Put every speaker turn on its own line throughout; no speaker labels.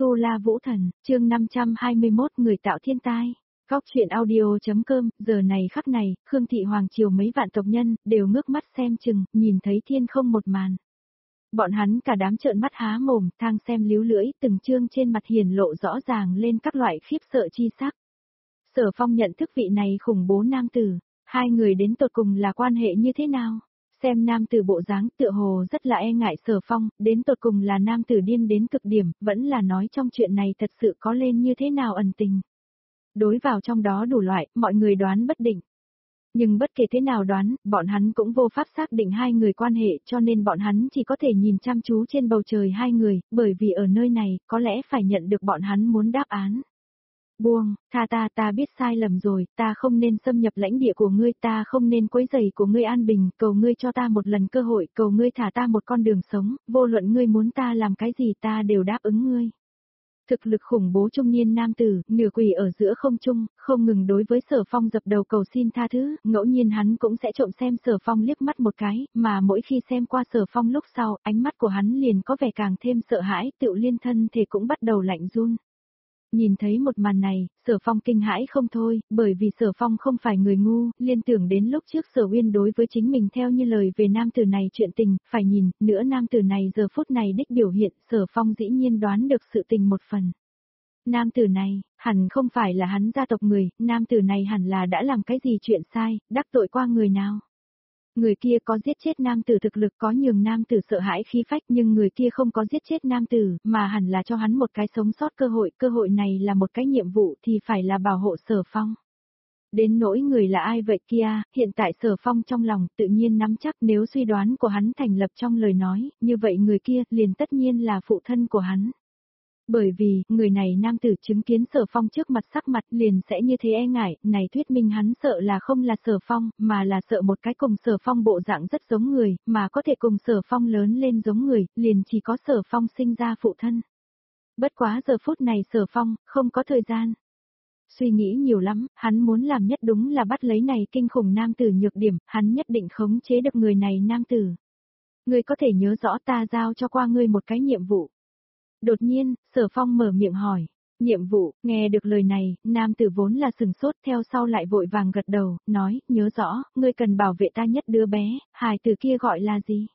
Tu La Vũ Thần, chương 521 người tạo thiên tai. Góc truyện audio.com, giờ này khắc này, Khương Thị Hoàng Triều mấy vạn tộc nhân, đều ngước mắt xem chừng, nhìn thấy thiên không một màn. Bọn hắn cả đám trợn mắt há mồm, thang xem líu lưỡi, từng chương trên mặt hiển lộ rõ ràng lên các loại khiếp sợ chi sắc. Sở Phong nhận thức vị này khủng bố nam tử, hai người đến tột cùng là quan hệ như thế nào? Xem nam tử bộ dáng tựa hồ rất là e ngại Sở Phong, đến tột cùng là nam tử điên đến cực điểm, vẫn là nói trong chuyện này thật sự có lên như thế nào ẩn tình. Đối vào trong đó đủ loại, mọi người đoán bất định. Nhưng bất kể thế nào đoán, bọn hắn cũng vô pháp xác định hai người quan hệ, cho nên bọn hắn chỉ có thể nhìn chăm chú trên bầu trời hai người, bởi vì ở nơi này, có lẽ phải nhận được bọn hắn muốn đáp án. Buông, tha ta biết sai lầm rồi, ta không nên xâm nhập lãnh địa của ngươi, ta không nên quấy rầy của ngươi an bình, cầu ngươi cho ta một lần cơ hội, cầu ngươi thả ta một con đường sống, vô luận ngươi muốn ta làm cái gì ta đều đáp ứng ngươi. Thực lực khủng bố trung niên nam tử, nửa quỳ ở giữa không trung, không ngừng đối với Sở Phong dập đầu cầu xin tha thứ, ngẫu nhiên hắn cũng sẽ trộm xem Sở Phong liếc mắt một cái, mà mỗi khi xem qua Sở Phong lúc sau, ánh mắt của hắn liền có vẻ càng thêm sợ hãi, tựu liên thân thể cũng bắt đầu lạnh run. Nhìn thấy một màn này, Sở Phong kinh hãi không thôi, bởi vì Sở Phong không phải người ngu, liên tưởng đến lúc trước Sở Uyên đối với chính mình theo như lời về nam tử này chuyện tình, phải nhìn, nữa nam tử này giờ phút này đích biểu hiện, Sở Phong dĩ nhiên đoán được sự tình một phần. Nam tử này, hẳn không phải là hắn gia tộc người, nam tử này hẳn là đã làm cái gì chuyện sai, đắc tội qua người nào. Người kia có giết chết nam tử thực lực có nhường nam tử sợ hãi khí phách nhưng người kia không có giết chết nam tử mà hẳn là cho hắn một cái sống sót cơ hội này là một cái nhiệm vụ thì phải là bảo hộ Sở Phong. Đến nỗi người là ai vậy kia, hiện tại Sở Phong trong lòng tự nhiên nắm chắc nếu suy đoán của hắn thành lập trong lời nói, như vậy người kia liền tất nhiên là phụ thân của hắn. Bởi vì, người này nam tử chứng kiến Sở Phong trước mặt sắc mặt liền sẽ như thế e ngại, này thuyết minh hắn sợ là không là Sở Phong, mà là sợ một cái cùng Sở Phong bộ dạng rất giống người, mà có thể cùng Sở Phong lớn lên giống người, liền chỉ có Sở Phong sinh ra phụ thân. Bất quá giờ phút này Sở Phong, không có thời gian. Suy nghĩ nhiều lắm, hắn muốn làm nhất đúng là bắt lấy này kinh khủng nam tử nhược điểm, hắn nhất định khống chế được người này nam tử. Ngươi có thể nhớ rõ ta giao cho qua ngươi một cái nhiệm vụ. Đột nhiên, Sở Phong mở miệng hỏi. Nhiệm vụ, nghe được lời này, nam tử vốn là sừng sốt theo sau lại vội vàng gật đầu, nói, nhớ rõ, ngươi cần bảo vệ ta nhất đứa bé, hài tử kia gọi là gì?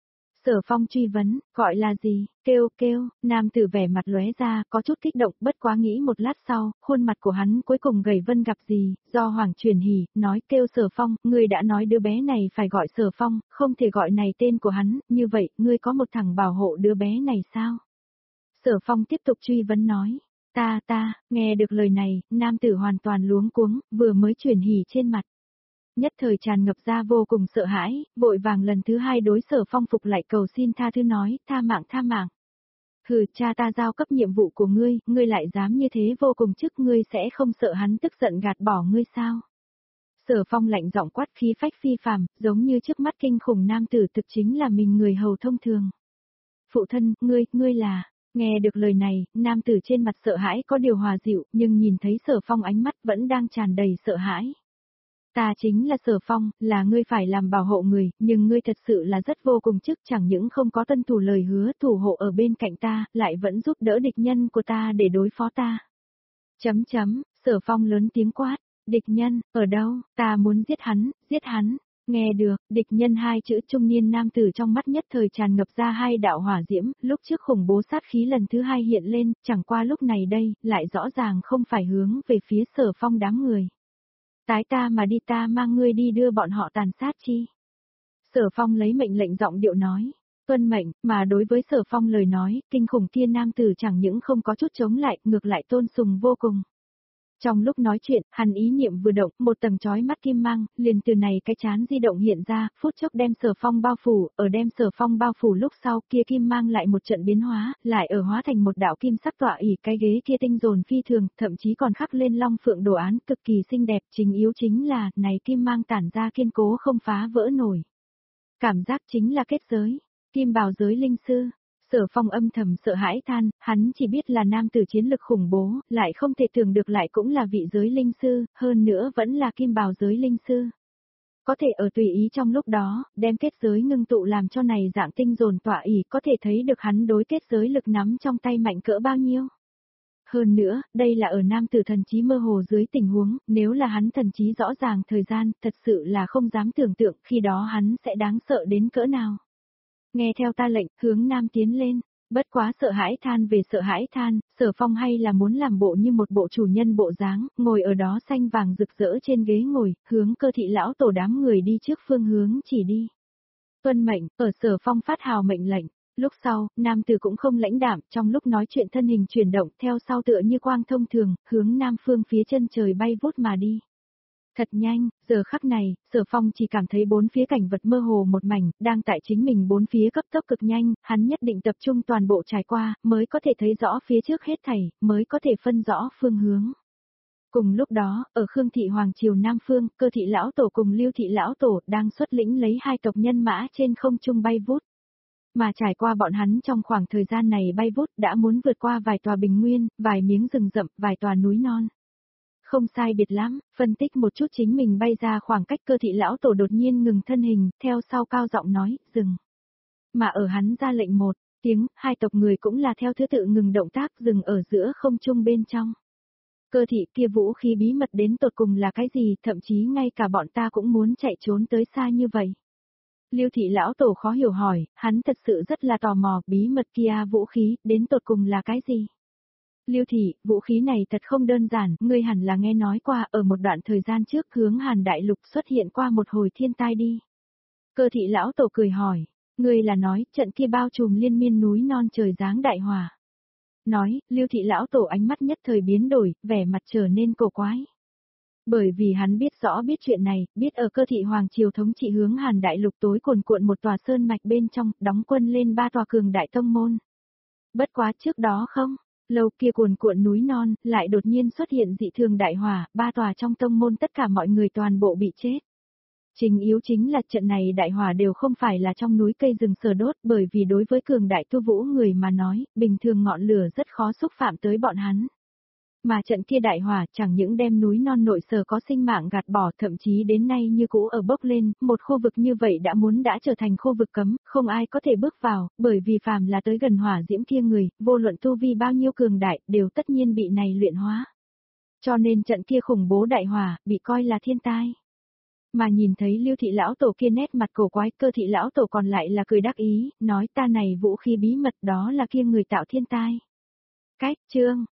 Sở Phong truy vấn, gọi là gì? Kêu, nam tử vẻ mặt lóe ra, có chút kích động, bất quá nghĩ một lát sau, khuôn mặt của hắn cuối cùng gầy vân gặp gì, do Hoàng truyền hỉ, nói kêu Sở Phong, ngươi đã nói đứa bé này phải gọi Sở Phong, không thể gọi này tên của hắn, như vậy, ngươi có một thằng bảo hộ đứa bé này sao? Sở Phong tiếp tục truy vấn nói, ta, nghe được lời này, nam tử hoàn toàn luống cuống, vừa mới chuyển hỉ trên mặt. Nhất thời tràn ngập ra vô cùng sợ hãi, vội vàng lần thứ hai đối Sở Phong phục lại cầu xin tha thứ nói, tha mạng. Hừ, cha ta giao cấp nhiệm vụ của ngươi lại dám như thế vô cùng chức ngươi sẽ không sợ hắn tức giận gạt bỏ ngươi sao? Sở Phong lạnh giọng quát khí phách phi phàm, giống như trước mắt kinh khủng nam tử thực chính là mình người hầu thông thường. Phụ thân, ngươi là... Nghe được lời này, nam tử trên mặt sợ hãi có điều hòa dịu, nhưng nhìn thấy Sở Phong ánh mắt vẫn đang tràn đầy sợ hãi. Ta chính là Sở Phong, là ngươi phải làm bảo hộ người, nhưng ngươi thật sự là rất vô cùng chức chẳng những không có tuân thủ lời hứa thủ hộ ở bên cạnh ta, lại vẫn giúp đỡ địch nhân của ta để đối phó ta. Sở Phong lớn tiếng quát, địch nhân, ở đâu, ta muốn giết hắn. Nghe được, địch nhân hai chữ trung niên nam tử trong mắt nhất thời tràn ngập ra hai đạo hỏa diễm, lúc trước khủng bố sát khí lần thứ hai hiện lên, chẳng qua lúc này đây, lại rõ ràng không phải hướng về phía Sở Phong đám người. Tái ta mà đi ta mang ngươi đi đưa bọn họ tàn sát chi. Sở Phong lấy mệnh lệnh giọng điệu nói, tuân mệnh, mà đối với Sở Phong lời nói, kinh khủng kia nam tử chẳng những không có chút chống lại, ngược lại tôn sùng vô cùng. Trong lúc nói chuyện, hắn ý niệm vừa động, một tầng chói mắt kim mang, liền từ này cái chán di động hiện ra, phút chốc đem Sở Phong bao phủ, ở đem Sở Phong bao phủ lúc sau kia kim mang lại một trận biến hóa, lại ở hóa thành một đạo kim sắc tọa ỷ cái ghế kia tinh dồn phi thường, thậm chí còn khắc lên long phượng đồ án cực kỳ xinh đẹp, chính yếu chính là, này kim mang tản ra kiên cố không phá vỡ nổi. Cảm giác chính là kết giới, kim bào giới linh sư. Sở Phong âm thầm sợ hãi than, hắn chỉ biết là nam tử chiến lực khủng bố, lại không thể tưởng được lại cũng là vị giới linh sư, hơn nữa vẫn là kim bào giới linh sư. Có thể ở tùy ý trong lúc đó, đem kết giới ngưng tụ làm cho này dạng tinh dồn tỏa ỷ có thể thấy được hắn đối kết giới lực nắm trong tay mạnh cỡ bao nhiêu. Hơn nữa, đây là ở nam tử thần trí mơ hồ dưới tình huống, nếu là hắn thần trí rõ ràng thời gian, thật sự là không dám tưởng tượng khi đó hắn sẽ đáng sợ đến cỡ nào. Nghe theo ta lệnh, hướng nam tiến lên. Bất quá sợ hãi than về sợ hãi than, Sở Phong hay là muốn làm bộ như một bộ chủ nhân bộ dáng, ngồi ở đó xanh vàng rực rỡ trên ghế ngồi, hướng Cơ Thị lão tổ đám người đi trước phương hướng chỉ đi. Tuân mệnh, ở Sở Phong phát hào mệnh lệnh. Lúc sau, nam tử cũng không lãnh đạm, trong lúc nói chuyện thân hình chuyển động theo sau tựa như quang thông thường, hướng nam phương phía chân trời bay vút mà đi. Thật nhanh, giờ khắc này, Sở Phong chỉ cảm thấy bốn phía cảnh vật mơ hồ một mảnh, đang tại chính mình bốn phía cấp tốc cực nhanh, hắn nhất định tập trung toàn bộ trải qua, mới có thể thấy rõ phía trước hết thảy, mới có thể phân rõ phương hướng. Cùng lúc đó, ở Khương Thị Hoàng Triều Nam Phương, Cơ Thị Lão Tổ cùng Lưu Thị Lão Tổ đang xuất lĩnh lấy hai tộc nhân mã trên không trung bay vút. Mà trải qua bọn hắn trong khoảng thời gian này bay vút đã muốn vượt qua vài tòa bình nguyên, vài miếng rừng rậm, vài tòa núi non. Không sai biệt lắm, phân tích một chút chính mình bay ra khoảng cách Cơ Thị lão tổ đột nhiên ngừng thân hình, theo sau cao giọng nói, dừng. Mà ở hắn ra lệnh một tiếng, hai tộc người cũng là theo thứ tự ngừng động tác dừng ở giữa không trung bên trong. Cơ Thị kia vũ khí bí mật đến tột cùng là cái gì, thậm chí ngay cả bọn ta cũng muốn chạy trốn tới xa như vậy. Lưu Thị lão tổ khó hiểu hỏi, hắn thật sự rất là tò mò, bí mật kia vũ khí, đến tột cùng là cái gì? Lưu Thị, vũ khí này thật không đơn giản, ngươi hẳn là nghe nói qua ở một đoạn thời gian trước hướng Hàn Đại Lục xuất hiện qua một hồi thiên tai đi. Cơ Thị lão tổ cười hỏi, ngươi là nói trận kia bao trùm liên miên núi non trời giáng đại hỏa. Nói, Lưu Thị lão tổ ánh mắt nhất thời biến đổi, vẻ mặt trở nên cổ quái. Bởi vì hắn biết rõ biết chuyện này, biết ở Cơ Thị Hoàng Triều thống trị hướng Hàn Đại Lục tối cuồn cuộn một tòa sơn mạch bên trong, đóng quân lên ba tòa cường đại tông môn. Bất quá trước đó không, lâu kia cuồn cuộn núi non, lại đột nhiên xuất hiện dị thường đại hỏa, ba tòa trong tông môn tất cả mọi người toàn bộ bị chết. Trình yếu chính là trận này đại hỏa đều không phải là trong núi cây rừng sờ đốt, bởi vì đối với cường đại tu vũ người mà nói, bình thường ngọn lửa rất khó xúc phạm tới bọn hắn. Mà trận kia đại hỏa chẳng những đem núi non nội sở có sinh mạng gạt bỏ, thậm chí đến nay như cũ ở bốc lên, một khu vực như vậy đã trở thành khu vực cấm, không ai có thể bước vào, bởi vì phàm là tới gần hỏa diễm kia người, vô luận tu vi bao nhiêu cường đại, đều tất nhiên bị này luyện hóa. Cho nên trận kia khủng bố đại hỏa, bị coi là thiên tai. Mà nhìn thấy Lưu Thị lão tổ kia nét mặt cổ quái, Cơ Thị lão tổ còn lại là cười đắc ý, nói ta này vũ khí bí mật đó là kia người tạo thiên tai. Cách chương